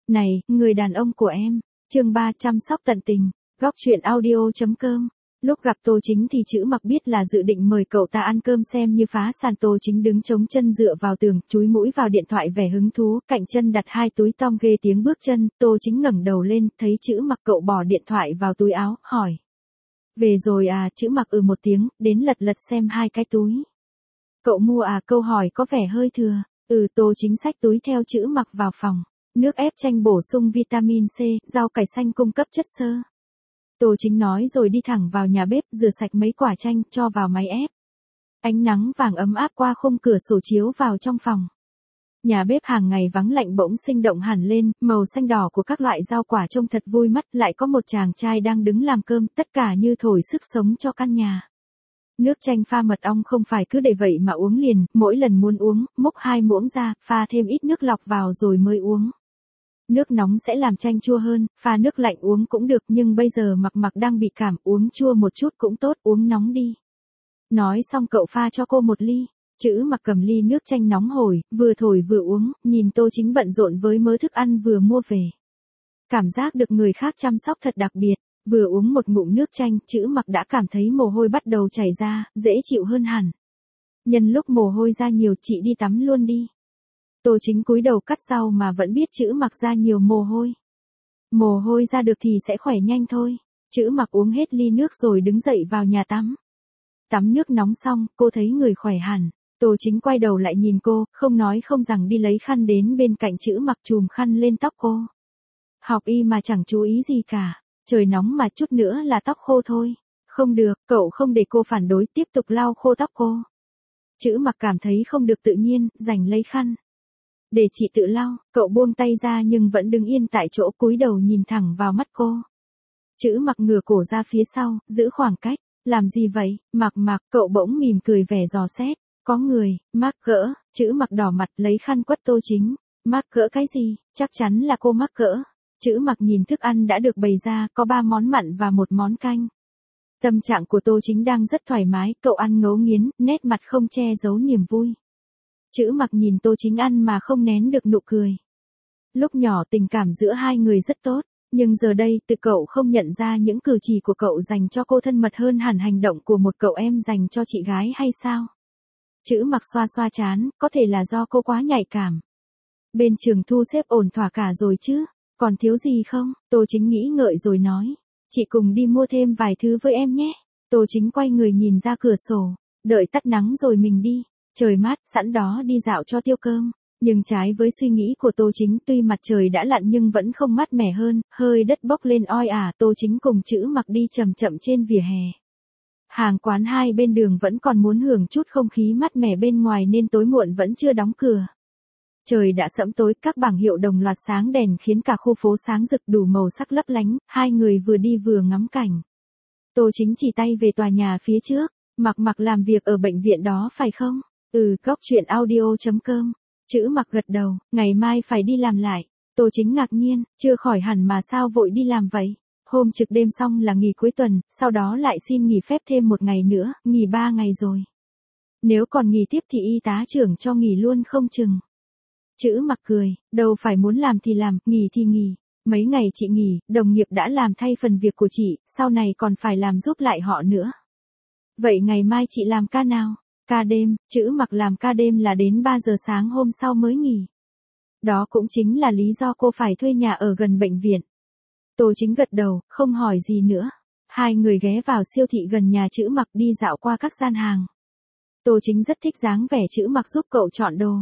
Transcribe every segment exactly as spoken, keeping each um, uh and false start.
Này, người đàn ông của em. Chương ba chăm sóc tận tình. Góc truyện audio chấm com. Lúc gặp Tô Chính thì chữ mặc biết là dự định mời cậu ta ăn cơm xem như phá sàn. Tô Chính đứng chống chân dựa vào tường, chúi mũi vào điện thoại vẻ hứng thú, cạnh chân đặt hai túi tong ghê tiếng bước chân. Tô Chính ngẩng đầu lên, thấy chữ mặc cậu bỏ điện thoại vào túi áo, hỏi. Về rồi à? Chữ mặc ừ một tiếng, đến lật lật xem hai cái túi. Cậu mua à? Câu hỏi có vẻ hơi thừa. Ừ. Tô Chính xách túi theo chữ mặc vào phòng. Nước ép chanh bổ sung vitamin C, rau cải xanh cung cấp chất xơ. Tô Chính nói rồi đi thẳng vào nhà bếp, rửa sạch mấy quả chanh, cho vào máy ép. Ánh nắng vàng ấm áp qua khung cửa sổ chiếu vào trong phòng. Nhà bếp hàng ngày vắng lạnh bỗng sinh động hẳn lên, màu xanh đỏ của các loại rau quả trông thật vui mắt, lại có một chàng trai đang đứng làm cơm, tất cả như thổi sức sống cho căn nhà. Nước chanh pha mật ong không phải cứ để vậy mà uống liền, mỗi lần muốn uống, múc hai muỗng ra, pha thêm ít nước lọc vào rồi mới uống. Nước nóng sẽ làm chanh chua hơn, pha nước lạnh uống cũng được, nhưng bây giờ Mặc Mặc đang bị cảm, uống chua một chút cũng tốt, uống nóng đi. Nói xong cậu pha cho cô một ly. Chữ Mặc cầm ly nước chanh nóng hổi, vừa thổi vừa uống, nhìn Tô Chính bận rộn với mớ thức ăn vừa mua về. Cảm giác được người khác chăm sóc thật đặc biệt, vừa uống một ngụm nước chanh, chữ Mặc đã cảm thấy mồ hôi bắt đầu chảy ra, dễ chịu hơn hẳn. Nhân lúc mồ hôi ra nhiều, chị đi tắm luôn đi. Tô Chính cúi đầu cắt rau mà vẫn biết chữ Mặc ra nhiều mồ hôi. Mồ hôi ra được thì sẽ khỏe nhanh thôi. Chữ Mặc uống hết ly nước rồi đứng dậy vào nhà tắm. Tắm nước nóng xong, cô thấy người khỏe hẳn. Tô Chính quay đầu lại nhìn cô, không nói không rằng đi lấy khăn đến bên cạnh chữ Mặc chùm khăn lên tóc cô. Học y mà chẳng chú ý gì cả. Trời nóng mà chút nữa là tóc khô thôi. Không được, cậu không để cô phản đối, tiếp tục lau khô tóc cô. Chữ Mặc cảm thấy không được tự nhiên, giành lấy khăn. Để chị tự lau, cậu buông tay ra nhưng vẫn đứng yên tại chỗ, cúi đầu nhìn thẳng vào mắt cô. Chữ Mặc ngửa cổ ra phía sau, giữ khoảng cách. Làm gì vậy? Mặc Mặc, cậu bỗng mỉm cười vẻ dò xét. Có người. Mắc cỡ. Chữ Mặc đỏ mặt lấy khăn quất Tô Chính. Mắc cỡ cái gì? Chắc chắn là cô mắc cỡ. Chữ Mặc nhìn thức ăn đã được bày ra, có ba món mặn và một món canh. Tâm trạng của Tô Chính đang rất thoải mái, cậu ăn ngấu nghiến, nét mặt không che giấu niềm vui. Chữ Mặc nhìn Tô Chính ăn mà không nén được nụ cười. Lúc nhỏ tình cảm giữa hai người rất tốt, nhưng giờ đây tự cậu không nhận ra những cử chỉ của cậu dành cho cô thân mật hơn hẳn hành động của một cậu em dành cho chị gái hay sao? Chữ Mặc xoa xoa trán, có thể là do cô quá nhạy cảm. Bên trường thu xếp ổn thỏa cả rồi chứ, còn thiếu gì không? Tô Chính nghĩ ngợi rồi nói, chị cùng đi mua thêm vài thứ với em nhé. Tô Chính quay người nhìn ra cửa sổ, đợi tắt nắng rồi mình đi. Trời mát, sẵn đó đi dạo cho tiêu cơm. Nhưng trái với suy nghĩ của Tô Chính, tuy mặt trời đã lặn nhưng vẫn không mát mẻ hơn, hơi đất bốc lên oi ả. Tô Chính cùng chữ Mặc đi chậm chậm trên vỉa hè. Hàng quán hai bên đường vẫn còn muốn hưởng chút không khí mát mẻ bên ngoài nên tối muộn vẫn chưa đóng cửa. Trời đã sẫm tối, các bảng hiệu đồng loạt sáng đèn khiến cả khu phố sáng rực đủ màu sắc lấp lánh, hai người vừa đi vừa ngắm cảnh. Tô Chính chỉ tay về tòa nhà phía trước. Mặc Mặc làm việc ở bệnh viện đó phải không? Ừ. Góc truyện audio chấm com. Chữ Mặc gật đầu, ngày mai phải đi làm lại. Tô Chính ngạc nhiên, chưa khỏi hẳn mà sao vội đi làm vậy? Hôm trực đêm xong là nghỉ cuối tuần, sau đó lại xin nghỉ phép thêm một ngày nữa, nghỉ ba ngày rồi. Nếu còn nghỉ tiếp thì y tá trưởng cho nghỉ luôn không chừng. Chữ Mặc cười, đâu phải muốn làm thì làm, nghỉ thì nghỉ. Mấy ngày chị nghỉ, đồng nghiệp đã làm thay phần việc của chị, sau này còn phải làm giúp lại họ nữa. Vậy ngày mai chị làm ca nào? Ca đêm. Chữ Mặc làm ca đêm là đến ba giờ sáng hôm sau mới nghỉ. Đó cũng chính là lý do cô phải thuê nhà ở gần bệnh viện. Tô Chính gật đầu, không hỏi gì nữa. Hai người ghé vào siêu thị gần nhà chữ Mặc đi dạo qua các gian hàng. Tô Chính rất thích dáng vẻ chữ Mặc giúp cậu chọn đồ.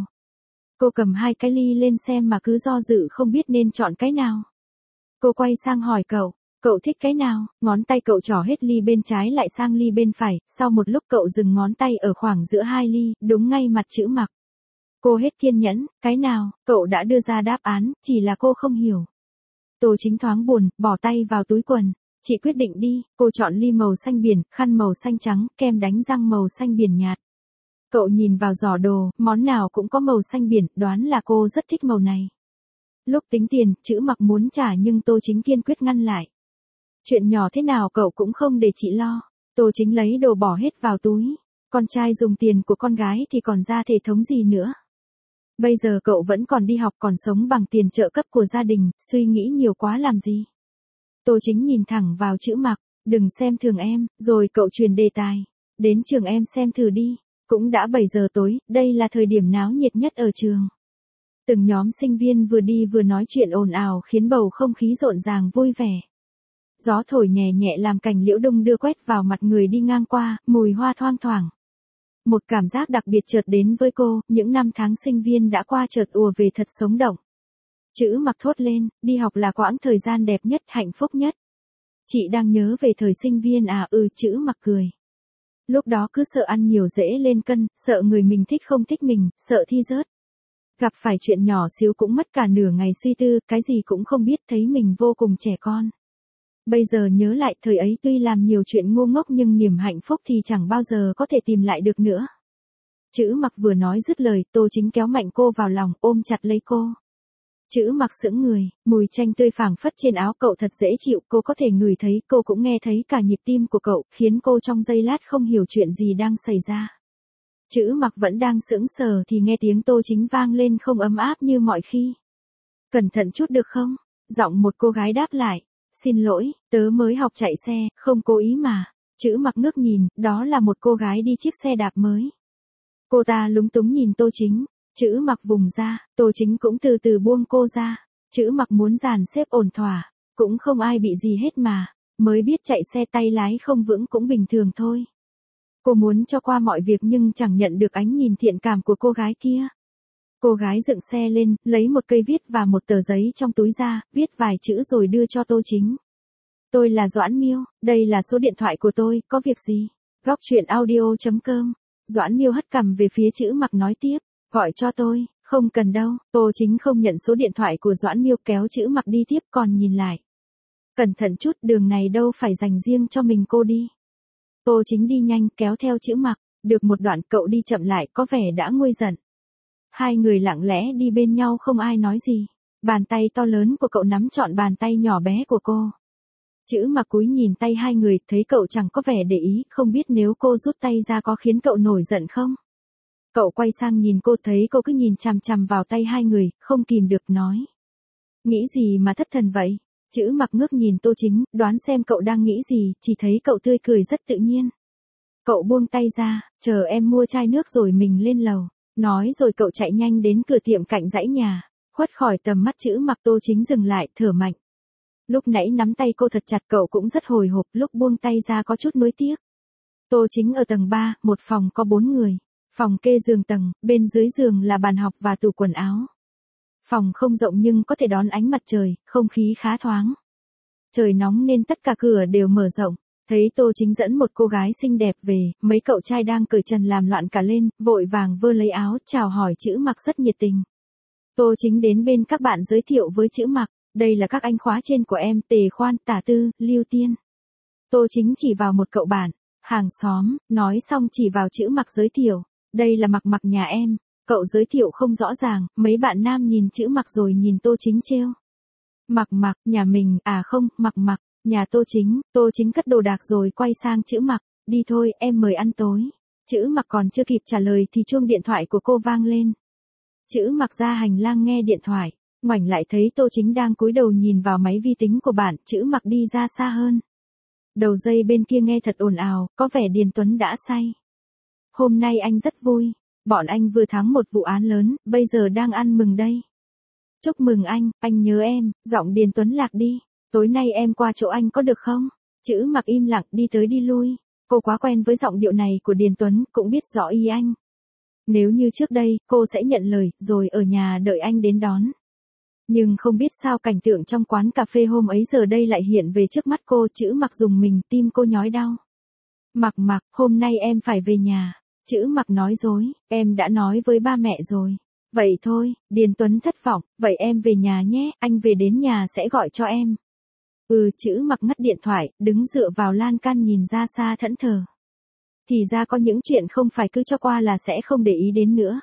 Cô cầm hai cái ly lên xem mà cứ do dự không biết nên chọn cái nào. Cô quay sang hỏi cậu, cậu thích cái nào? Ngón tay cậu trỏ hết ly bên trái lại sang ly bên phải, sau một lúc cậu dừng ngón tay ở khoảng giữa hai ly, đúng ngay mặt chữ Mặc. Cô hết kiên nhẫn, cái nào? Cậu đã đưa ra đáp án, chỉ là cô không hiểu. Tô Chính thoáng buồn, bỏ tay vào túi quần. Chị quyết định đi. Cô chọn ly màu xanh biển, khăn màu xanh trắng, kem đánh răng màu xanh biển nhạt. Cậu nhìn vào giỏ đồ, món nào cũng có màu xanh biển, đoán là cô rất thích màu này. Lúc tính tiền, chữ Mặc muốn trả nhưng Tô Chính kiên quyết ngăn lại. Chuyện nhỏ thế nào cậu cũng không để chị lo. Tô Chính lấy đồ bỏ hết vào túi. Con trai dùng tiền của con gái thì còn ra thể thống gì nữa. Bây giờ cậu vẫn còn đi học còn sống bằng tiền trợ cấp của gia đình, suy nghĩ nhiều quá làm gì? Tô Chính nhìn thẳng vào chữ Mặc, đừng xem thường em, rồi cậu truyền đề tài. Đến trường em xem thử đi, cũng đã bảy giờ tối, đây là thời điểm náo nhiệt nhất ở trường. Từng nhóm sinh viên vừa đi vừa nói chuyện ồn ào khiến bầu không khí rộn ràng vui vẻ. Gió thổi nhẹ nhẹ làm cành liễu đung đưa quét vào mặt người đi ngang qua, mùi hoa thoang thoảng. Một cảm giác đặc biệt chợt đến với cô, những năm tháng sinh viên đã qua chợt ùa về thật sống động. Chữ Mặc thốt lên, đi học là quãng thời gian đẹp nhất, hạnh phúc nhất. Chị đang nhớ về thời sinh viên à? Ừ, chữ Mặc cười. Lúc đó cứ sợ ăn nhiều dễ lên cân, sợ người mình thích không thích mình, sợ thi rớt. Gặp phải chuyện nhỏ xíu cũng mất cả nửa ngày suy tư, cái gì cũng không biết, thấy mình vô cùng trẻ con. Bây giờ nhớ lại thời ấy tuy làm nhiều chuyện ngu ngốc nhưng niềm hạnh phúc thì chẳng bao giờ có thể tìm lại được nữa. Chữ Mặc vừa nói dứt lời, Tô Chính kéo mạnh cô vào lòng, ôm chặt lấy cô. Chữ Mặc sững người, mùi chanh tươi phảng phất trên áo cậu thật dễ chịu, cô có thể ngửi thấy, cô cũng nghe thấy cả nhịp tim của cậu, khiến cô trong giây lát không hiểu chuyện gì đang xảy ra. Chữ Mặc vẫn đang sững sờ thì nghe tiếng Tô Chính vang lên không ấm áp như mọi khi. Cẩn thận chút được không? Giọng một cô gái đáp lại. Xin lỗi, tớ mới học chạy xe, không cố ý mà. Chữ Mặc ngước nhìn, đó là một cô gái đi chiếc xe đạp mới. Cô ta lúng túng nhìn Tô Chính. Chữ Mặc vùng ra, Tô Chính cũng từ từ buông cô ra. Chữ Mặc muốn dàn xếp ổn thỏa, cũng không ai bị gì hết mà. Mới biết chạy xe tay lái không vững cũng bình thường thôi. Cô muốn cho qua mọi việc nhưng chẳng nhận được ánh nhìn thiện cảm của cô gái kia. Cô gái dựng xe lên, lấy một cây viết và một tờ giấy trong túi ra, viết vài chữ rồi đưa cho Tô Chính. Tôi là Doãn Miêu, đây là số điện thoại của tôi, có việc gì? Góc truyện audio chấm com. Doãn Miêu hất cằm về phía chữ Mặc nói tiếp, gọi cho tôi, không cần đâu. Tô Chính không nhận số điện thoại của Doãn Miêu, kéo chữ Mặc đi tiếp còn nhìn lại. Cẩn thận chút, đường này đâu phải dành riêng cho mình cô đi. Tô Chính đi nhanh kéo theo chữ Mặc, được một đoạn cậu đi chậm lại có vẻ đã nguôi giận. Hai người lặng lẽ đi bên nhau không ai nói gì. Bàn tay to lớn của cậu nắm trọn bàn tay nhỏ bé của cô. Chữ Mặc cúi nhìn tay hai người, thấy cậu chẳng có vẻ để ý, không biết nếu cô rút tay ra có khiến cậu nổi giận không? Cậu quay sang nhìn cô, thấy cô cứ nhìn chằm chằm vào tay hai người, không kìm được nói. Nghĩ gì mà thất thần vậy? Chữ Mặc ngước nhìn Tô Chính, đoán xem cậu đang nghĩ gì, chỉ thấy cậu tươi cười rất tự nhiên. Cậu buông tay ra, chờ em mua chai nước rồi mình lên lầu. Nói rồi cậu chạy nhanh đến cửa tiệm cạnh dãy nhà, khuất khỏi tầm mắt chữ Mặc. Tô Chính dừng lại, thở mạnh. Lúc nãy nắm tay cô thật chặt cậu cũng rất hồi hộp, lúc buông tay ra có chút nuối tiếc. Tô Chính ở tầng ba, một phòng có bốn người. Phòng kê giường tầng, bên dưới giường là bàn học và tủ quần áo. Phòng không rộng nhưng có thể đón ánh mặt trời, không khí khá thoáng. Trời nóng nên tất cả cửa đều mở rộng. Thấy Tô Chính dẫn một cô gái xinh đẹp về, mấy cậu trai đang cởi trần làm loạn cả lên, vội vàng vơ lấy áo, chào hỏi chữ Mặc rất nhiệt tình. Tô Chính đến bên các bạn giới thiệu với chữ Mặc, đây là các anh khóa trên của em, Tề Khoan, Tả Tư, Lưu Tiên. Tô Chính chỉ vào một cậu bạn, hàng xóm, nói xong chỉ vào chữ Mặc giới thiệu, đây là Mặc Mặc nhà em. Cậu giới thiệu không rõ ràng, mấy bạn nam nhìn chữ Mặc rồi nhìn Tô Chính trêu. Mặc Mặc, nhà mình, à không, Mặc Mặc. Nhà Tô Chính. Tô Chính cất đồ đạc rồi quay sang chữ Mặc, đi thôi, em mời ăn tối. Chữ Mặc còn chưa kịp trả lời thì chuông điện thoại của cô vang lên. Chữ Mặc ra hành lang nghe điện thoại, ngoảnh lại thấy Tô Chính đang cúi đầu nhìn vào máy vi tính của bạn, chữ Mặc đi ra xa hơn. Đầu dây bên kia nghe thật ồn ào, có vẻ Điền Tuấn đã say. Hôm nay anh rất vui, bọn anh vừa thắng một vụ án lớn, bây giờ đang ăn mừng đây. Chúc mừng anh, anh nhớ em, giọng Điền Tuấn lạc đi. Tối nay em qua chỗ anh có được không? Chữ Mặc im lặng đi tới đi lui. Cô quá quen với giọng điệu này của Điền Tuấn, cũng biết rõ ý anh. Nếu như trước đây, cô sẽ nhận lời, rồi ở nhà đợi anh đến đón. Nhưng không biết sao cảnh tượng trong quán cà phê hôm ấy giờ đây lại hiện về trước mắt cô. Chữ Mặc dùng mình, tim cô nhói đau. Mặc Mặc, hôm nay em phải về nhà. Chữ Mặc nói dối, em đã nói với ba mẹ rồi. Vậy thôi, Điền Tuấn thất vọng, vậy em về nhà nhé, anh về đến nhà sẽ gọi cho em. Ừ, chữ Mặc ngắt điện thoại, đứng dựa vào lan can nhìn ra xa thẫn thờ. Thì ra có những chuyện không phải cứ cho qua là sẽ không để ý đến nữa.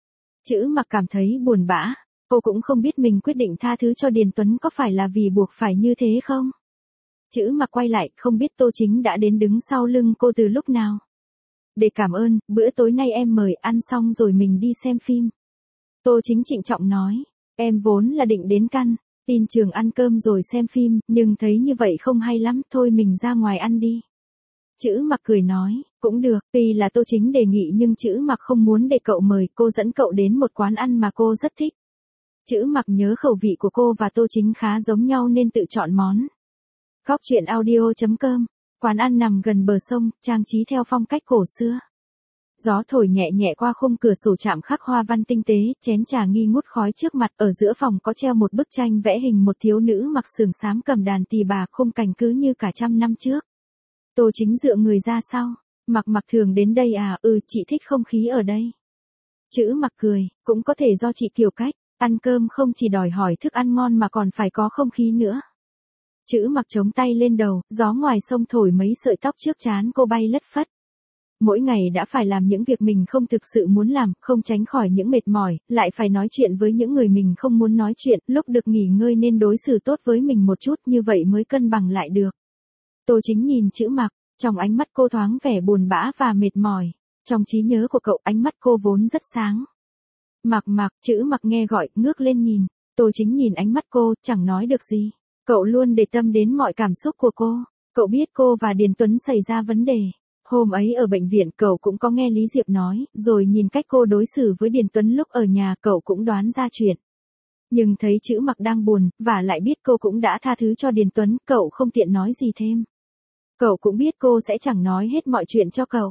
Chữ Mặc cảm thấy buồn bã, cô cũng không biết mình quyết định tha thứ cho Điền Tuấn có phải là vì buộc phải như thế không. Chữ Mặc quay lại, không biết Tô Chính đã đến đứng sau lưng cô từ lúc nào. Để cảm ơn, bữa tối nay em mời, ăn xong rồi mình đi xem phim. Tô Chính trịnh trọng nói. Em vốn là định đến căn tin trường ăn cơm rồi xem phim, nhưng thấy như vậy không hay lắm, thôi mình ra ngoài ăn đi. Chữ Mặc cười nói, cũng được, tuy là Tô Chính đề nghị nhưng Chữ Mặc không muốn để cậu mời, cô dẫn cậu đến một quán ăn mà cô rất thích. Chữ Mặc nhớ khẩu vị của cô và Tô Chính khá giống nhau nên tự chọn món. Góc truyện audio chấm com, quán ăn nằm gần bờ sông, trang trí theo phong cách cổ xưa. Gió thổi nhẹ nhẹ qua khung cửa sổ chạm khắc hoa văn tinh tế, chén trà nghi ngút khói trước mặt, ở giữa phòng có treo một bức tranh vẽ hình một thiếu nữ mặc sườn xám cầm đàn tỳ bà, khung cảnh cứ như cả trăm năm trước. Tô Chính dựa người ra sau, Mặc Mặc thường đến đây à? Ừ, chị thích không khí ở đây. Chữ Mặc cười, cũng có thể do chị kiểu cách, ăn cơm không chỉ đòi hỏi thức ăn ngon mà còn phải có không khí nữa. Chữ Mặc chống tay lên đầu, gió ngoài sông thổi mấy sợi tóc trước trán cô bay lất phất. Mỗi ngày đã phải làm những việc mình không thực sự muốn làm, không tránh khỏi những mệt mỏi, lại phải nói chuyện với những người mình không muốn nói chuyện, lúc được nghỉ ngơi nên đối xử tốt với mình một chút, như vậy mới cân bằng lại được. Tô Chính nhìn Chữ Mặc, trong ánh mắt cô thoáng vẻ buồn bã và mệt mỏi. Trong trí nhớ của cậu, ánh mắt cô vốn rất sáng. Mặc Mặc, Chữ Mặc nghe gọi, ngước lên nhìn. Tô Chính nhìn ánh mắt cô, chẳng nói được gì. Cậu luôn để tâm đến mọi cảm xúc của cô. Cậu biết cô và Điền Tuấn xảy ra vấn đề. Hôm ấy ở bệnh viện cậu cũng có nghe Lý Diệp nói, rồi nhìn cách cô đối xử với Điền Tuấn lúc ở nhà cậu cũng đoán ra chuyện. Nhưng thấy Chữ Mặc đang buồn, và lại biết cô cũng đã tha thứ cho Điền Tuấn, cậu không tiện nói gì thêm. Cậu cũng biết cô sẽ chẳng nói hết mọi chuyện cho cậu.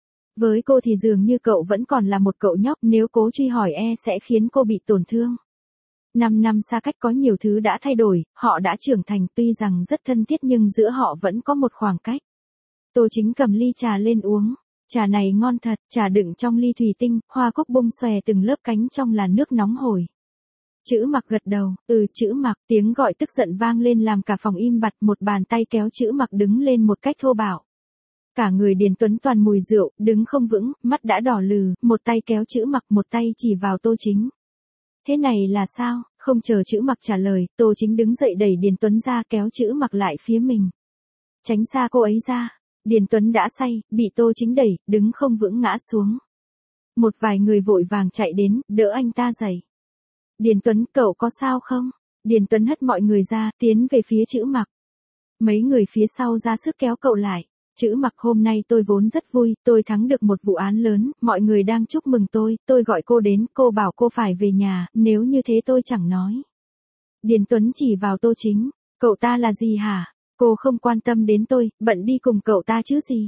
Với cô thì dường như cậu vẫn còn là một cậu nhóc, nếu cố truy hỏi e sẽ khiến cô bị tổn thương. Năm năm xa cách có nhiều thứ đã thay đổi, họ đã trưởng thành, tuy rằng rất thân thiết nhưng giữa họ vẫn có một khoảng cách. Tô Chính cầm ly trà lên uống. Trà này ngon thật, trà đựng trong ly thủy tinh, hoa cúc bung xòe từng lớp cánh trong làn nước nóng hổi. Chữ Mặc gật đầu, ừ Chữ Mặc, tiếng gọi tức giận vang lên làm cả phòng im bặt, một bàn tay kéo Chữ Mặc đứng lên một cách thô bạo. Cả người Điền Tuấn toàn mùi rượu, đứng không vững, mắt đã đỏ lừ, một tay kéo Chữ Mặc, một tay chỉ vào Tô Chính. Thế này là sao? Không chờ Chữ Mặc trả lời, Tô Chính đứng dậy đẩy Điền Tuấn ra, kéo Chữ Mặc lại phía mình. Tránh xa cô ấy ra. Điền Tuấn đã say, bị Tô Chính đẩy, đứng không vững ngã xuống. Một vài người vội vàng chạy đến, đỡ anh ta dậy. Điền Tuấn, cậu có sao không? Điền Tuấn hất mọi người ra, tiến về phía Chữ Mặc. Mấy người phía sau ra sức kéo cậu lại. Chữ Mặc, hôm nay tôi vốn rất vui, tôi thắng được một vụ án lớn, mọi người đang chúc mừng tôi, tôi gọi cô đến, cô bảo cô phải về nhà, nếu như thế tôi chẳng nói. Điền Tuấn chỉ vào Tô Chính, cậu ta là gì hả? Cô không quan tâm đến tôi, bận đi cùng cậu ta chứ gì.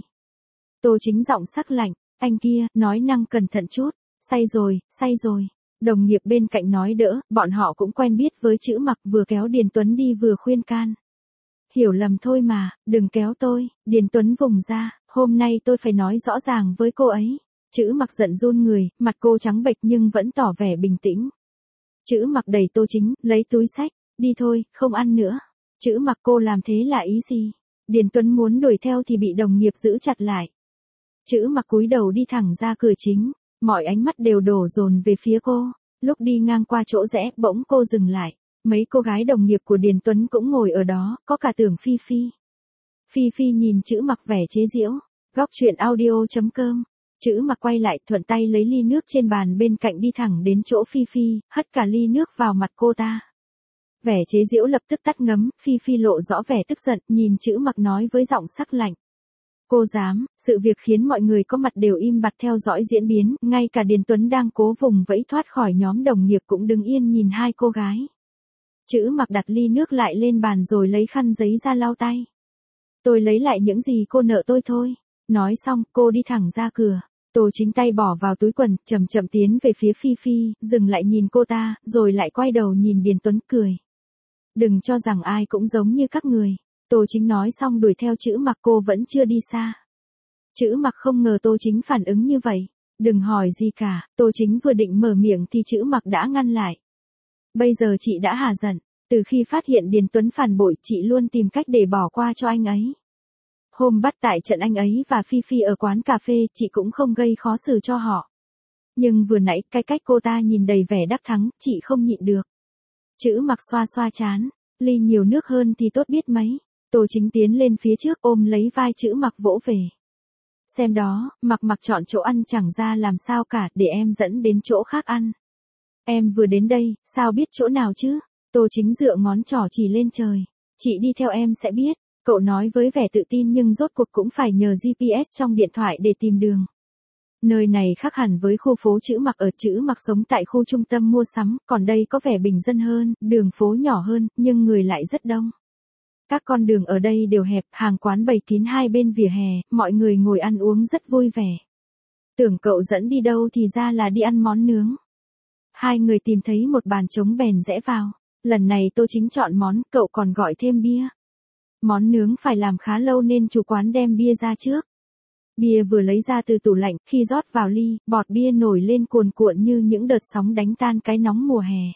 Tô Chính giọng sắc lạnh, anh kia, nói năng cẩn thận chút, say rồi, say rồi. Đồng nghiệp bên cạnh nói đỡ, bọn họ cũng quen biết với Chữ Mặc, vừa kéo Điền Tuấn đi vừa khuyên can. Hiểu lầm thôi mà, đừng kéo tôi. Điền Tuấn vùng ra, hôm nay tôi phải nói rõ ràng với cô ấy. Chữ Mặc giận run người, mặt cô trắng bệch nhưng vẫn tỏ vẻ bình tĩnh. Chữ Mặc đẩy Tô Chính, lấy túi xách, đi thôi, không ăn nữa. Chữ Mặc, cô làm thế là ý gì? Điền Tuấn muốn đuổi theo thì bị đồng nghiệp giữ chặt lại. Chữ Mặc cúi đầu đi thẳng ra cửa chính, mọi ánh mắt đều đổ dồn về phía cô. Lúc đi ngang qua chỗ rẽ, bỗng cô dừng lại. Mấy cô gái đồng nghiệp của Điền Tuấn cũng ngồi ở đó, có cả Tưởng Phi Phi. Phi Phi nhìn Chữ Mặc vẻ chế giễu. Góc truyện audio chấm com. Chữ Mặc quay lại, thuận tay lấy ly nước trên bàn bên cạnh đi thẳng đến chỗ Phi Phi, hất cả ly nước vào mặt cô ta. Vẻ chế giễu lập tức tắt ngấm, Phi Phi lộ rõ vẻ tức giận, nhìn Chữ Mặc nói với giọng sắc lạnh. Cô dám, sự việc khiến mọi người có mặt đều im bặt theo dõi diễn biến, ngay cả Điền Tuấn đang cố vùng vẫy thoát khỏi nhóm đồng nghiệp cũng đứng yên nhìn hai cô gái. Chữ Mặc đặt ly nước lại lên bàn rồi lấy khăn giấy ra lau tay. Tôi lấy lại những gì cô nợ tôi thôi. Nói xong, cô đi thẳng ra cửa. Tô Chính tay bỏ vào túi quần, chậm chậm tiến về phía Phi Phi, dừng lại nhìn cô ta, rồi lại quay đầu nhìn Điền Tuấn cười. Đừng cho rằng ai cũng giống như các người. Tô Chính nói xong đuổi theo Chữ Mặc, cô vẫn chưa đi xa. Chữ Mặc không ngờ Tô Chính phản ứng như vậy. Đừng hỏi gì cả, Tô Chính vừa định mở miệng thì Chữ Mặc đã ngăn lại. Bây giờ chị đã hả giận, từ khi phát hiện Điền Tuấn phản bội, chị luôn tìm cách để bỏ qua cho anh ấy. Hôm bắt tại trận anh ấy và Phi Phi ở quán cà phê, chị cũng không gây khó xử cho họ. Nhưng vừa nãy, cái cách cô ta nhìn đầy vẻ đắc thắng, chị không nhịn được. Chữ Mặc xoa xoa chán, ly nhiều nước hơn thì tốt biết mấy. Tô Chính tiến lên phía trước ôm lấy vai Chữ Mặc vỗ về. Xem đó, Mặc Mặc chọn chỗ ăn chẳng ra làm sao cả, để em dẫn đến chỗ khác ăn. Em vừa đến đây, sao biết chỗ nào chứ? Tô Chính dựa ngón trỏ chỉ lên trời. Chị đi theo em sẽ biết. Cậu nói với vẻ tự tin nhưng rốt cuộc cũng phải nhờ giê pê ét trong điện thoại để tìm đường. Nơi này khác hẳn với khu phố Chữ Mặc. Ở Chữ Mặc sống tại khu trung tâm mua sắm, còn đây có vẻ bình dân hơn, đường phố nhỏ hơn, nhưng người lại rất đông. Các con đường ở đây đều hẹp, hàng quán bày kín hai bên vỉa hè, mọi người ngồi ăn uống rất vui vẻ. Tưởng cậu dẫn đi đâu thì ra là đi ăn món nướng. Hai người tìm thấy một bàn trống bèn rẽ vào. Lần này Tô Chính chọn món, cậu còn gọi thêm bia. Món nướng phải làm khá lâu nên chủ quán đem bia ra trước. Bia vừa lấy ra từ tủ lạnh, khi rót vào ly, bọt bia nổi lên cuồn cuộn như những đợt sóng đánh tan cái nóng mùa hè.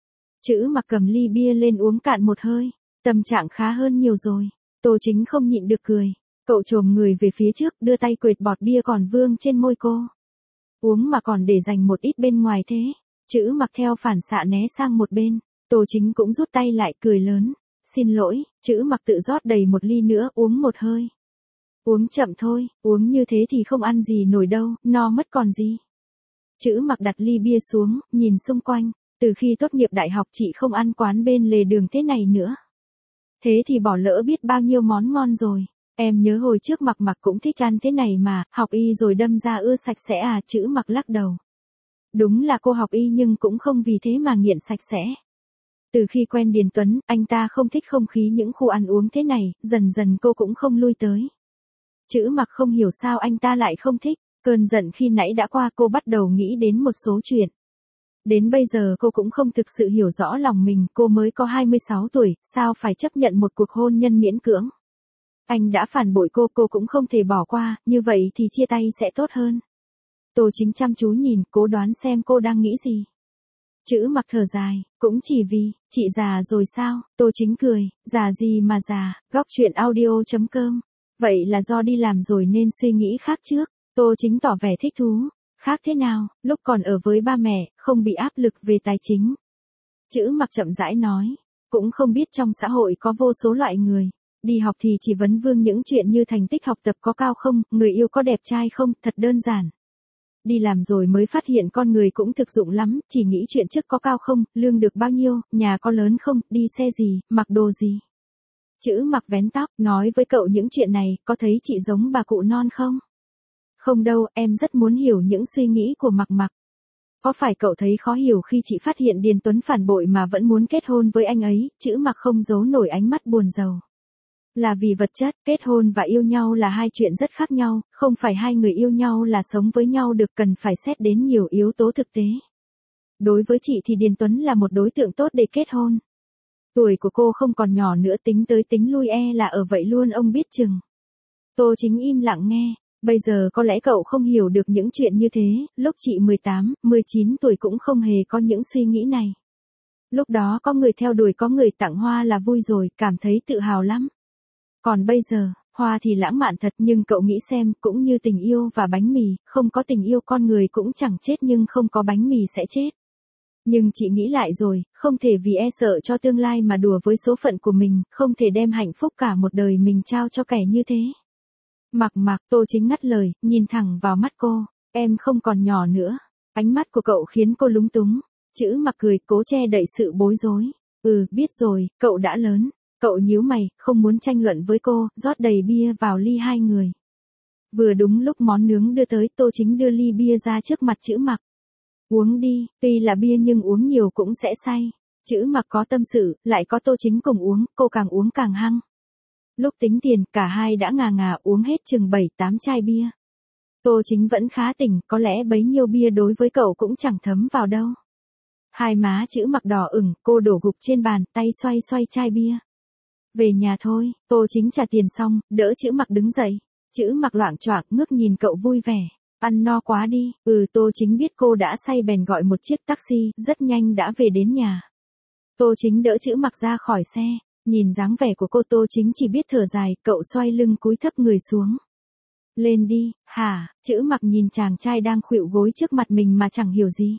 Chữ Mặc cầm ly bia lên uống cạn một hơi, tâm trạng khá hơn nhiều rồi. Tô Chính không nhịn được cười. Cậu chồm người về phía trước, đưa tay quệt bọt bia còn vương trên môi cô. Uống mà còn để dành một ít bên ngoài thế. Chữ Mặc theo phản xạ né sang một bên. Tô Chính cũng rút tay lại, cười lớn. Xin lỗi. Chữ Mặc tự rót đầy một ly nữa, uống một hơi. Uống chậm thôi, uống như thế thì không ăn gì nổi đâu, no mất còn gì. Chữ Mặc đặt ly bia xuống, nhìn xung quanh. Từ khi tốt nghiệp đại học chị không ăn quán bên lề đường thế này nữa. Thế thì bỏ lỡ biết bao nhiêu món ngon rồi. Em nhớ hồi trước Mặc Mặc cũng thích ăn thế này mà, học y rồi đâm ra ưa sạch sẽ à? Chữ Mặc lắc đầu. Đúng là cô học y nhưng cũng không vì thế mà nghiện sạch sẽ. Từ khi quen Điền Tuấn, anh ta không thích không khí những khu ăn uống thế này, dần dần cô cũng không lui tới. Chữ Mặc không hiểu sao anh ta lại không thích, cơn giận khi nãy đã qua, cô bắt đầu nghĩ đến một số chuyện. Đến bây giờ cô cũng không thực sự hiểu rõ lòng mình, cô mới có hai mươi sáu tuổi, sao phải chấp nhận một cuộc hôn nhân miễn cưỡng. Anh đã phản bội cô, cô cũng không thể bỏ qua, như vậy thì chia tay sẽ tốt hơn. Tô Chính chăm chú nhìn, cố đoán xem cô đang nghĩ gì. Chữ Mặc thở dài, cũng chỉ vì, chị già rồi sao? Tô Chính cười, già gì mà già, góc truyện audio chấm com. Vậy là do đi làm rồi nên suy nghĩ khác trước. Tô Chính tỏ vẻ thích thú. Khác thế nào? Lúc còn ở với ba mẹ, không bị áp lực về tài chính. Chữ Mặc chậm rãi nói, cũng không biết trong xã hội có vô số loại người. Đi học thì chỉ vấn vương những chuyện như thành tích học tập có cao không, người yêu có đẹp trai không, thật đơn giản. Đi làm rồi mới phát hiện con người cũng thực dụng lắm, chỉ nghĩ chuyện trước có cao không, lương được bao nhiêu, nhà có lớn không, đi xe gì, mặc đồ gì. Chữ Mặc vén tóc, nói với cậu những chuyện này, có thấy chị giống bà cụ non không? Không đâu, em rất muốn hiểu những suy nghĩ của Mặc Mặc. Có phải cậu thấy khó hiểu khi chị phát hiện Điền Tuấn phản bội mà vẫn muốn kết hôn với anh ấy? Chữ Mặc không giấu nổi ánh mắt buồn rầu. Là vì vật chất, kết hôn và yêu nhau là hai chuyện rất khác nhau, không phải hai người yêu nhau là sống với nhau được, cần phải xét đến nhiều yếu tố thực tế. Đối với chị thì Điền Tuấn là một đối tượng tốt để kết hôn. Tuổi của cô không còn nhỏ nữa, tính tới tính lui e là ở vậy luôn, ông biết chừng. Tô Chính im lặng nghe. Bây giờ có lẽ cậu không hiểu được những chuyện như thế, lúc chị mười tám, mười chín tuổi cũng không hề có những suy nghĩ này. Lúc đó có người theo đuổi, có người tặng hoa là vui rồi, cảm thấy tự hào lắm. Còn bây giờ, hoa thì lãng mạn thật, nhưng cậu nghĩ xem, cũng như tình yêu và bánh mì, không có tình yêu con người cũng chẳng chết, nhưng không có bánh mì sẽ chết. Nhưng chị nghĩ lại rồi, không thể vì e sợ cho tương lai mà đùa với số phận của mình, không thể đem hạnh phúc cả một đời mình trao cho kẻ như thế. Mặc Mặc, Tô Chính ngắt lời, nhìn thẳng vào mắt cô, em không còn nhỏ nữa. Ánh mắt của cậu khiến cô lúng túng. Chữ Mặc cười, cố che đậy sự bối rối. Ừ, biết rồi, cậu đã lớn. Cậu nhíu mày, không muốn tranh luận với cô, rót đầy bia vào ly hai người. Vừa đúng lúc món nướng đưa tới, Tô Chính đưa ly bia ra trước mặt Chữ Mặc. Uống đi, tuy là bia nhưng uống nhiều cũng sẽ say. Chữ Mặc có tâm sự, lại có Tô Chính cùng uống, cô càng uống càng hăng. Lúc tính tiền, cả hai đã ngà ngà uống hết chừng bảy tám chai bia. Tô Chính vẫn khá tỉnh, có lẽ bấy nhiêu bia đối với cậu cũng chẳng thấm vào đâu. Hai má Chữ Mặc đỏ ửng, cô đổ gục trên bàn, tay xoay xoay chai bia. Về nhà thôi. Tô Chính trả tiền xong, đỡ Chữ Mặc đứng dậy. Chữ Mặc loạng choạng ngước nhìn cậu vui vẻ. Ăn no quá đi. Ừ, Tô Chính biết cô đã say bèn gọi một chiếc taxi, rất nhanh đã về đến nhà. Tô Chính đỡ Chữ Mặc ra khỏi xe. Nhìn dáng vẻ của cô, Tô Chính chỉ biết thở dài, cậu xoay lưng cúi thấp người xuống. Lên đi, hả? Chữ Mặc nhìn chàng trai đang khuỵu gối trước mặt mình mà chẳng hiểu gì.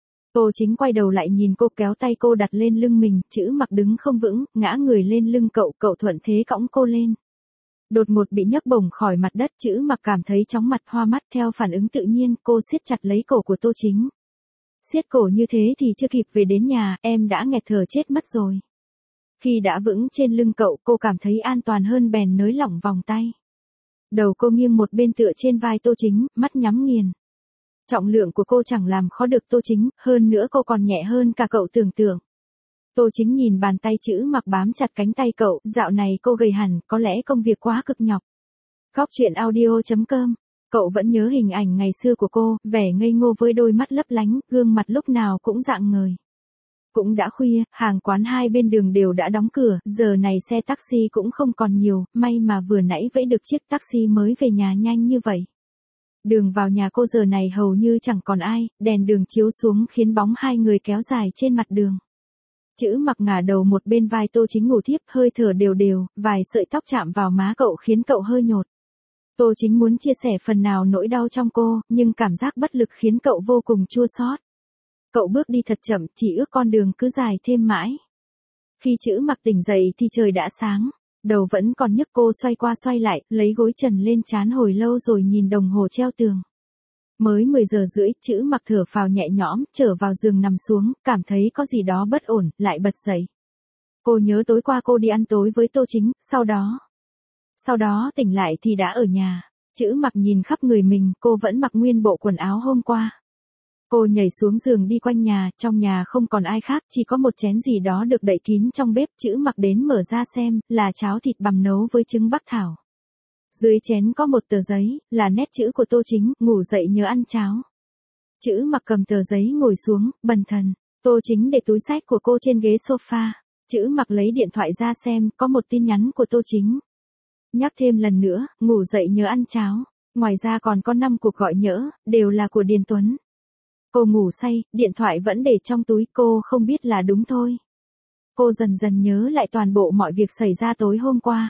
Tô Chính quay đầu lại nhìn cô, kéo tay cô đặt lên lưng mình, Chữ Mặc đứng không vững, ngã người lên lưng cậu, cậu thuận thế cõng cô lên. Đột ngột bị nhấc bổng khỏi mặt đất, Chữ Mặc cảm thấy chóng mặt hoa mắt, theo phản ứng tự nhiên, cô siết chặt lấy cổ của Tô Chính. Siết cổ như thế thì chưa kịp về đến nhà, em đã nghẹt thở chết mất rồi. Khi đã vững trên lưng cậu, cô cảm thấy an toàn hơn bèn nới lỏng vòng tay. Đầu cô nghiêng một bên tựa trên vai Tô Chính, mắt nhắm nghiền. Trọng lượng của cô chẳng làm khó được Tô Chính, hơn nữa cô còn nhẹ hơn cả cậu tưởng tượng. Tô Chính nhìn bàn tay chữ mặc bám chặt cánh tay cậu, dạo này cô gầy hẳn, có lẽ công việc quá cực nhọc. Góc chuyện audio chấm com. Cậu vẫn nhớ hình ảnh ngày xưa của cô, vẻ ngây ngô với đôi mắt lấp lánh, gương mặt lúc nào cũng rạng ngời. Cũng đã khuya, hàng quán hai bên đường đều đã đóng cửa, giờ này xe taxi cũng không còn nhiều, may mà vừa nãy vẫy được chiếc taxi mới về nhà nhanh như vậy. Đường vào nhà cô giờ này hầu như chẳng còn ai, đèn đường chiếu xuống khiến bóng hai người kéo dài trên mặt đường. Chữ mặc ngả đầu một bên vai Tô Chính ngủ thiếp, hơi thở đều đều, vài sợi tóc chạm vào má cậu khiến cậu hơi nhột. Tô Chính muốn chia sẻ phần nào nỗi đau trong cô, nhưng cảm giác bất lực khiến cậu vô cùng chua xót. Cậu bước đi thật chậm, chỉ ước con đường cứ dài thêm mãi. Khi chữ mặc tỉnh dậy thì trời đã sáng, đầu vẫn còn nhức, cô xoay qua xoay lại, lấy gối trần lên trán hồi lâu rồi nhìn đồng hồ treo tường. Mới mười giờ rưỡi, chữ mặc thở phào nhẹ nhõm, trở vào giường nằm xuống, cảm thấy có gì đó bất ổn, lại bật dậy. Cô nhớ tối qua cô đi ăn tối với Tô Chính, sau đó... Sau đó tỉnh lại thì đã ở nhà. Chữ mặc nhìn khắp người mình, cô vẫn mặc nguyên bộ quần áo hôm qua. Cô nhảy xuống giường đi quanh nhà, trong nhà không còn ai khác, chỉ có một chén gì đó được đậy kín trong bếp. Chữ mặc đến mở ra xem, là cháo thịt bằm nấu với trứng bắc thảo. Dưới chén có một tờ giấy, là nét chữ của Tô Chính, ngủ dậy nhớ ăn cháo. Chữ mặc cầm tờ giấy ngồi xuống, bần thần. Tô Chính để túi xách của cô trên ghế sofa. Chữ mặc lấy điện thoại ra xem, có một tin nhắn của Tô Chính. Nhắc thêm lần nữa, ngủ dậy nhớ ăn cháo. Ngoài ra còn có năm cuộc gọi nhỡ, đều là của Điền Tuấn. Cô ngủ say, điện thoại vẫn để trong túi, cô không biết là đúng thôi. Cô dần dần nhớ lại toàn bộ mọi việc xảy ra tối hôm qua.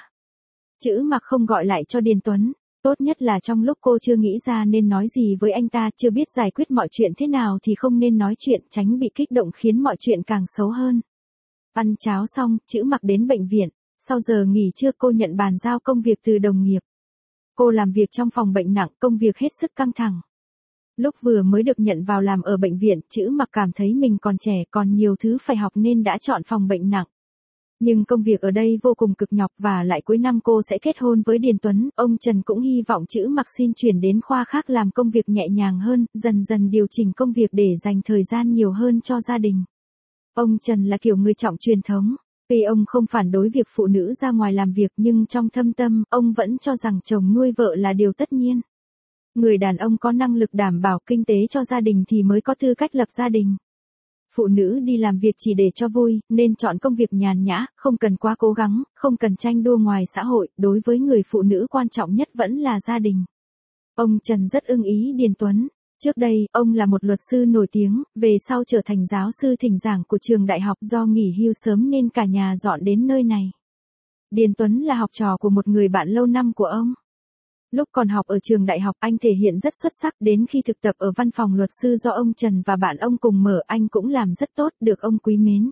Chữ mặc không gọi lại cho Điền Tuấn. Tốt nhất là trong lúc cô chưa nghĩ ra nên nói gì với anh ta, chưa biết giải quyết mọi chuyện thế nào thì không nên nói chuyện, tránh bị kích động khiến mọi chuyện càng xấu hơn. Ăn cháo xong, chữ mặc đến bệnh viện. Sau giờ nghỉ trưa cô nhận bàn giao công việc từ đồng nghiệp. Cô làm việc trong phòng bệnh nặng, công việc hết sức căng thẳng. Lúc vừa mới được nhận vào làm ở bệnh viện, chữ mặc cảm thấy mình còn trẻ, còn nhiều thứ phải học nên đã chọn phòng bệnh nặng. Nhưng công việc ở đây vô cùng cực nhọc và lại cuối năm cô sẽ kết hôn với Điền Tuấn. Ông Trần cũng hy vọng chữ mặc xin chuyển đến khoa khác làm công việc nhẹ nhàng hơn, dần dần điều chỉnh công việc để dành thời gian nhiều hơn cho gia đình. Ông Trần là kiểu người trọng truyền thống. Tuy ông không phản đối việc phụ nữ ra ngoài làm việc nhưng trong thâm tâm, ông vẫn cho rằng chồng nuôi vợ là điều tất nhiên. Người đàn ông có năng lực đảm bảo kinh tế cho gia đình thì mới có tư cách lập gia đình. Phụ nữ đi làm việc chỉ để cho vui, nên chọn công việc nhàn nhã, không cần quá cố gắng, không cần tranh đua ngoài xã hội, đối với người phụ nữ quan trọng nhất vẫn là gia đình. Ông Trần rất ưng ý Điền Tuấn. Trước đây, ông là một luật sư nổi tiếng, về sau trở thành giáo sư thỉnh giảng của trường đại học, do nghỉ hưu sớm nên cả nhà dọn đến nơi này. Điền Tuấn là học trò của một người bạn lâu năm của ông. Lúc còn học ở trường đại học, anh thể hiện rất xuất sắc, đến khi thực tập ở văn phòng luật sư do ông Trần và bạn ông cùng mở, anh cũng làm rất tốt, được ông quý mến.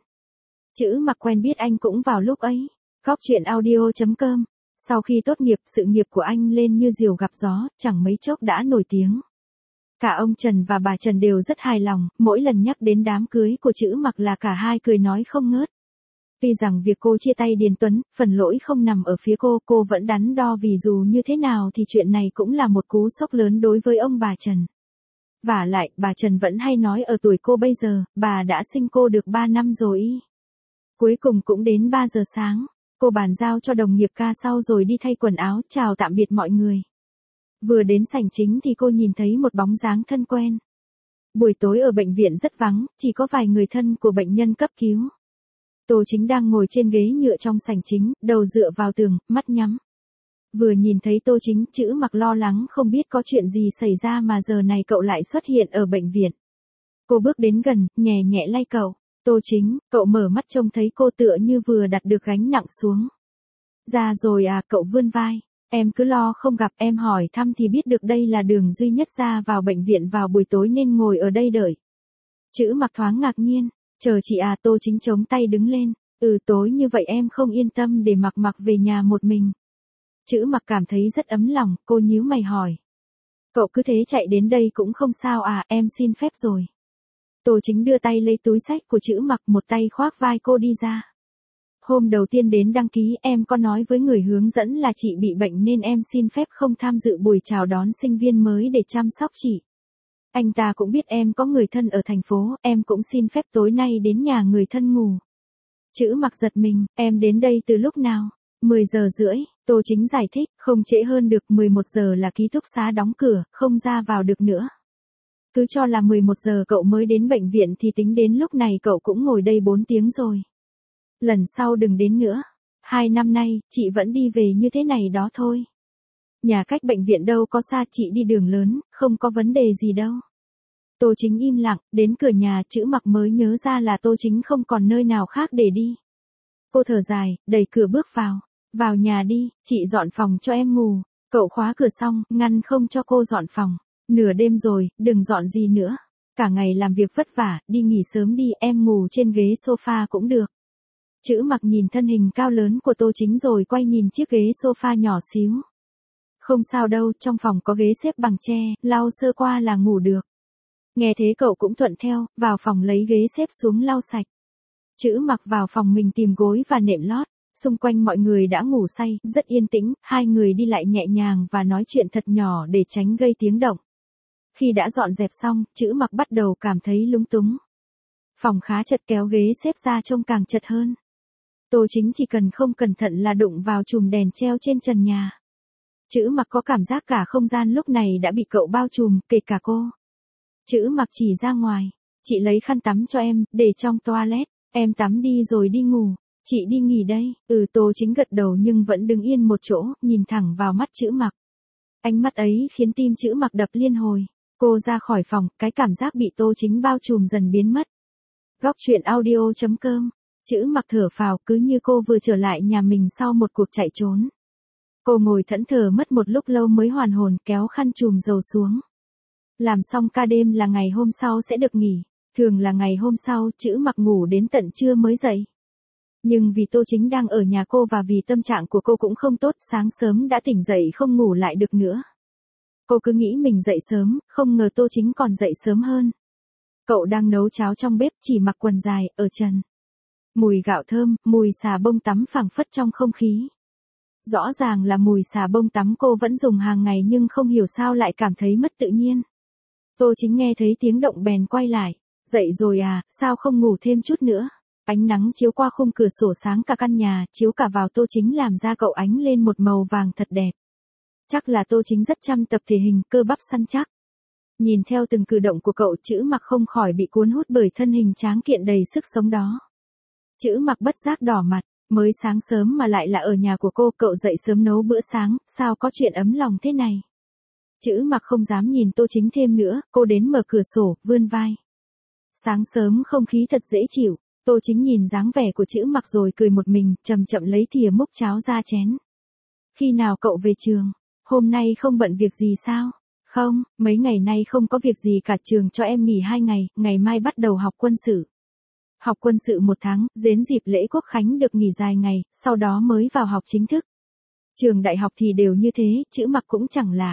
Chữ mặc quen biết anh cũng vào lúc ấy. Góc chuyện audio chấm com. Sau khi tốt nghiệp, sự nghiệp của anh lên như diều gặp gió, chẳng mấy chốc đã nổi tiếng. Cả ông Trần và bà Trần đều rất hài lòng, mỗi lần nhắc đến đám cưới của chữ mặc là cả hai cười nói không ngớt. Tuy rằng việc cô chia tay Điền Tuấn, phần lỗi không nằm ở phía cô, cô vẫn đắn đo vì dù như thế nào thì chuyện này cũng là một cú sốc lớn đối với ông bà Trần. Vả lại, bà Trần vẫn hay nói ở tuổi cô bây giờ, bà đã sinh cô được ba năm rồi. Cuối cùng cũng đến ba giờ sáng, cô bàn giao cho đồng nghiệp ca sau rồi đi thay quần áo, chào tạm biệt mọi người. Vừa đến sảnh chính thì cô nhìn thấy một bóng dáng thân quen. Buổi tối ở bệnh viện rất vắng, chỉ có vài người thân của bệnh nhân cấp cứu. Tô Chính đang ngồi trên ghế nhựa trong sảnh chính, đầu dựa vào tường, mắt nhắm. Vừa nhìn thấy Tô Chính, chữ mặc lo lắng không biết có chuyện gì xảy ra mà giờ này cậu lại xuất hiện ở bệnh viện. Cô bước đến gần, nhẹ nhẹ lay cậu. Tô Chính, cậu mở mắt trông thấy cô tựa như vừa đặt được gánh nặng xuống. Ra rồi à, cậu vươn vai. Em cứ lo không gặp, em hỏi thăm thì biết được đây là đường duy nhất ra vào bệnh viện vào buổi tối nên ngồi ở đây đợi. Chữ mặc thoáng ngạc nhiên. Chờ chị à, Tô Chính chống tay đứng lên. Ừ, tối như vậy em không yên tâm để mặc mặc về nhà một mình. Chữ mặc cảm thấy rất ấm lòng, cô nhíu mày hỏi. Cậu cứ thế chạy đến đây cũng không sao à, em xin phép rồi. Tô Chính đưa tay lấy túi xách của Chữ Mặc, một tay khoác vai cô đi ra. Hôm đầu tiên đến đăng ký em có nói với người hướng dẫn là chị bị bệnh nên em xin phép không tham dự buổi chào đón sinh viên mới để chăm sóc chị. Anh ta cũng biết em có người thân ở thành phố, em cũng xin phép tối nay đến nhà người thân ngủ. Chữ Mặc giật mình, em đến đây từ lúc nào? mười giờ rưỡi, Tô Chính giải thích, không trễ hơn được, mười một giờ là ký túc xá đóng cửa, không ra vào được nữa. Cứ cho là mười một giờ cậu mới đến bệnh viện thì tính đến lúc này cậu cũng ngồi đây bốn tiếng rồi. Lần sau đừng đến nữa. Hai năm nay, chị vẫn đi về như thế này đó thôi. Nhà cách bệnh viện đâu có xa, chị đi đường lớn, không có vấn đề gì đâu. Tô Chính im lặng, đến cửa nhà Chữ Mặc mới nhớ ra là Tô Chính không còn nơi nào khác để đi. Cô thở dài, đẩy cửa bước vào. Vào nhà đi, chị dọn phòng cho em ngủ. Cậu khóa cửa xong, ngăn không cho cô dọn phòng. Nửa đêm rồi, đừng dọn gì nữa. Cả ngày làm việc vất vả, đi nghỉ sớm đi, em ngủ trên ghế sofa cũng được. Chữ Mặc nhìn thân hình cao lớn của Tô Chính rồi quay nhìn chiếc ghế sofa nhỏ xíu. Không sao đâu, trong phòng có ghế xếp bằng tre, lau sơ qua là ngủ được. Nghe thế cậu cũng thuận theo, vào phòng lấy ghế xếp xuống lau sạch. Chữ Mặc vào phòng mình tìm gối và nệm lót, xung quanh mọi người đã ngủ say, rất yên tĩnh, hai người đi lại nhẹ nhàng và nói chuyện thật nhỏ để tránh gây tiếng động. Khi đã dọn dẹp xong, Chữ Mặc bắt đầu cảm thấy lúng túng. Phòng khá chật, kéo ghế xếp ra trông càng chật hơn. Tô Chính chỉ cần không cẩn thận là đụng vào chùm đèn treo trên trần nhà. Chữ Mặc có cảm giác cả không gian lúc này đã bị cậu bao trùm, kể cả cô. Chữ Mặc chỉ ra ngoài, chị lấy khăn tắm cho em, để trong toilet, em tắm đi rồi đi ngủ, chị đi nghỉ đây. Ừ, Tô Chính gật đầu nhưng vẫn đứng yên một chỗ, nhìn thẳng vào mắt Chữ Mặc. Ánh mắt ấy khiến tim Chữ Mặc đập liên hồi. Cô ra khỏi phòng, cái cảm giác bị Tô Chính bao trùm dần biến mất. Góc truyện audio chấm com. Chữ Mặc thở phào, cứ như cô vừa trở lại nhà mình sau một cuộc chạy trốn. Cô ngồi thẫn thờ mất một lúc lâu mới hoàn hồn, kéo khăn trùm dầu xuống. Làm xong ca đêm là ngày hôm sau sẽ được nghỉ. Thường là ngày hôm sau, Chữ Mặc ngủ đến tận trưa mới dậy. Nhưng vì Tô Chính đang ở nhà cô và vì tâm trạng của cô cũng không tốt, sáng sớm đã tỉnh dậy không ngủ lại được nữa. Cô cứ nghĩ mình dậy sớm, không ngờ Tô Chính còn dậy sớm hơn. Cậu đang nấu cháo trong bếp, chỉ mặc quần dài, ở trần. Mùi gạo thơm, mùi xà bông tắm phảng phất trong không khí. Rõ ràng là mùi xà bông tắm cô vẫn dùng hàng ngày nhưng không hiểu sao lại cảm thấy mất tự nhiên. Tô Chính nghe thấy tiếng động bèn quay lại. Dậy rồi à, sao không ngủ thêm chút nữa? Ánh nắng chiếu qua khung cửa sổ sáng cả căn nhà, chiếu cả vào Tô Chính làm da cậu ánh lên một màu vàng thật đẹp. Chắc là Tô Chính rất chăm tập thể hình, cơ bắp săn chắc. Nhìn theo từng cử động của cậu, Chữ Mặc không khỏi bị cuốn hút bởi thân hình tráng kiện đầy sức sống đó. Chữ Mặc bất giác đỏ mặt, mới sáng sớm mà lại là ở nhà của cô, cậu dậy sớm nấu bữa sáng, sao có chuyện ấm lòng thế này? Chữ Mặc không dám nhìn Tô Chính thêm nữa, cô đến mở cửa sổ, vươn vai. Sáng sớm không khí thật dễ chịu, Tô Chính nhìn dáng vẻ của Chữ Mặc rồi cười một mình, chậm chậm lấy thìa múc cháo ra chén. Khi nào cậu về trường? Hôm nay không bận việc gì sao? Không, mấy ngày nay không có việc gì cả, trường cho em nghỉ hai ngày, ngày mai bắt đầu học quân sự. Học quân sự một tháng, đến dịp lễ Quốc Khánh được nghỉ dài ngày, sau đó mới vào học chính thức. Trường đại học thì đều như thế, Chữ Mặc cũng chẳng lạ.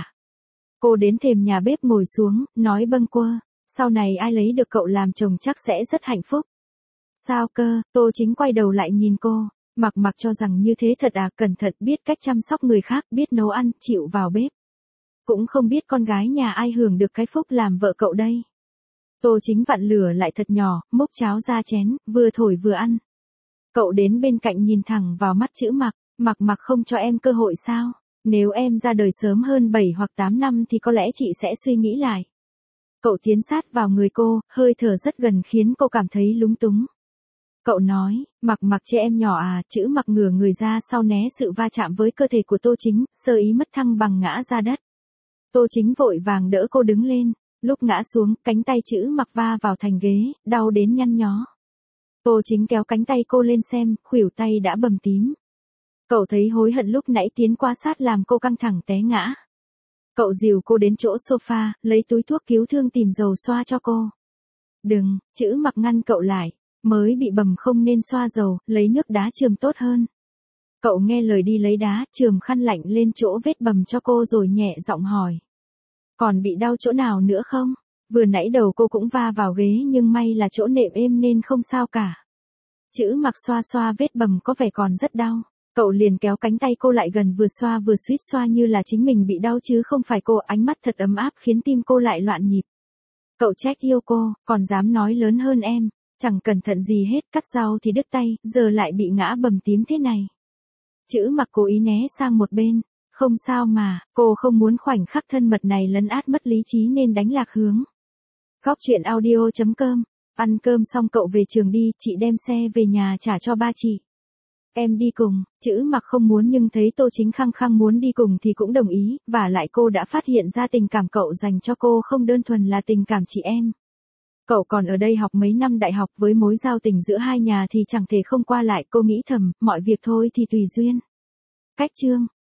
Cô đến thềm nhà bếp ngồi xuống, nói bâng quơ, sau này ai lấy được cậu làm chồng chắc sẽ rất hạnh phúc. Sao cơ? Tô Chính quay đầu lại nhìn cô. Mặc Mặc cho rằng như thế thật à, cẩn thận, biết cách chăm sóc người khác, biết nấu ăn, chịu vào bếp. Cũng không biết con gái nhà ai hưởng được cái phúc làm vợ cậu đây. Tô Chính vặn lửa lại thật nhỏ, múc cháo ra chén, vừa thổi vừa ăn. Cậu đến bên cạnh nhìn thẳng vào mắt Chữ Mặc, Mặc Mặc không cho em cơ hội sao? Nếu em ra đời sớm hơn bảy hoặc tám năm thì có lẽ chị sẽ suy nghĩ lại. Cậu tiến sát vào người cô, hơi thở rất gần khiến cô cảm thấy lúng túng. Cậu nói, Mặc Mặc chê em nhỏ à? Chữ Mặc ngửa người ra sau né sự va chạm với cơ thể của Tô Chính, sơ ý mất thăng bằng ngã ra đất. Tô Chính vội vàng đỡ cô đứng lên, lúc ngã xuống, cánh tay Chữ Mặc va vào thành ghế, đau đến nhăn nhó. Tô Chính kéo cánh tay cô lên xem, khuỷu tay đã bầm tím. Cậu thấy hối hận lúc nãy tiến qua sát làm cô căng thẳng té ngã. Cậu dìu cô đến chỗ sofa, lấy túi thuốc cứu thương tìm dầu xoa cho cô. Đừng, Chữ Mặc ngăn cậu lại, mới bị bầm không nên xoa dầu, lấy nước đá chườm tốt hơn. Cậu nghe lời đi lấy đá, chườm khăn lạnh lên chỗ vết bầm cho cô rồi nhẹ giọng hỏi. Còn bị đau chỗ nào nữa không? Vừa nãy đầu cô cũng va vào ghế nhưng may là chỗ nệm êm nên không sao cả. Chữ mặc xoa xoa vết bầm có vẻ còn rất đau. Cậu liền kéo cánh tay cô lại gần vừa xoa vừa suýt xoa như là chính mình bị đau chứ không phải cô, ánh mắt thật ấm áp khiến tim cô lại loạn nhịp. Cậu trách yêu cô, còn dám nói lớn hơn em, chẳng cẩn thận gì hết, cắt rau thì đứt tay, giờ lại bị ngã bầm tím thế này. Chữ mặc cố ý né sang một bên, không sao mà, cô không muốn khoảnh khắc thân mật này lấn át mất lý trí nên đánh lạc hướng. Góc truyện audio chấm com, ăn cơm xong cậu về trường đi, chị đem xe về nhà trả cho ba chị. Em đi cùng, chữ mặc không muốn nhưng thấy Tô Chính khăng khăng muốn đi cùng thì cũng đồng ý, và lại cô đã phát hiện ra tình cảm cậu dành cho cô không đơn thuần là tình cảm chị em. Cậu còn ở đây học mấy năm đại học, với mối giao tình giữa hai nhà thì chẳng thể không qua lại, cô nghĩ thầm, mọi việc thôi thì tùy duyên. Cách chương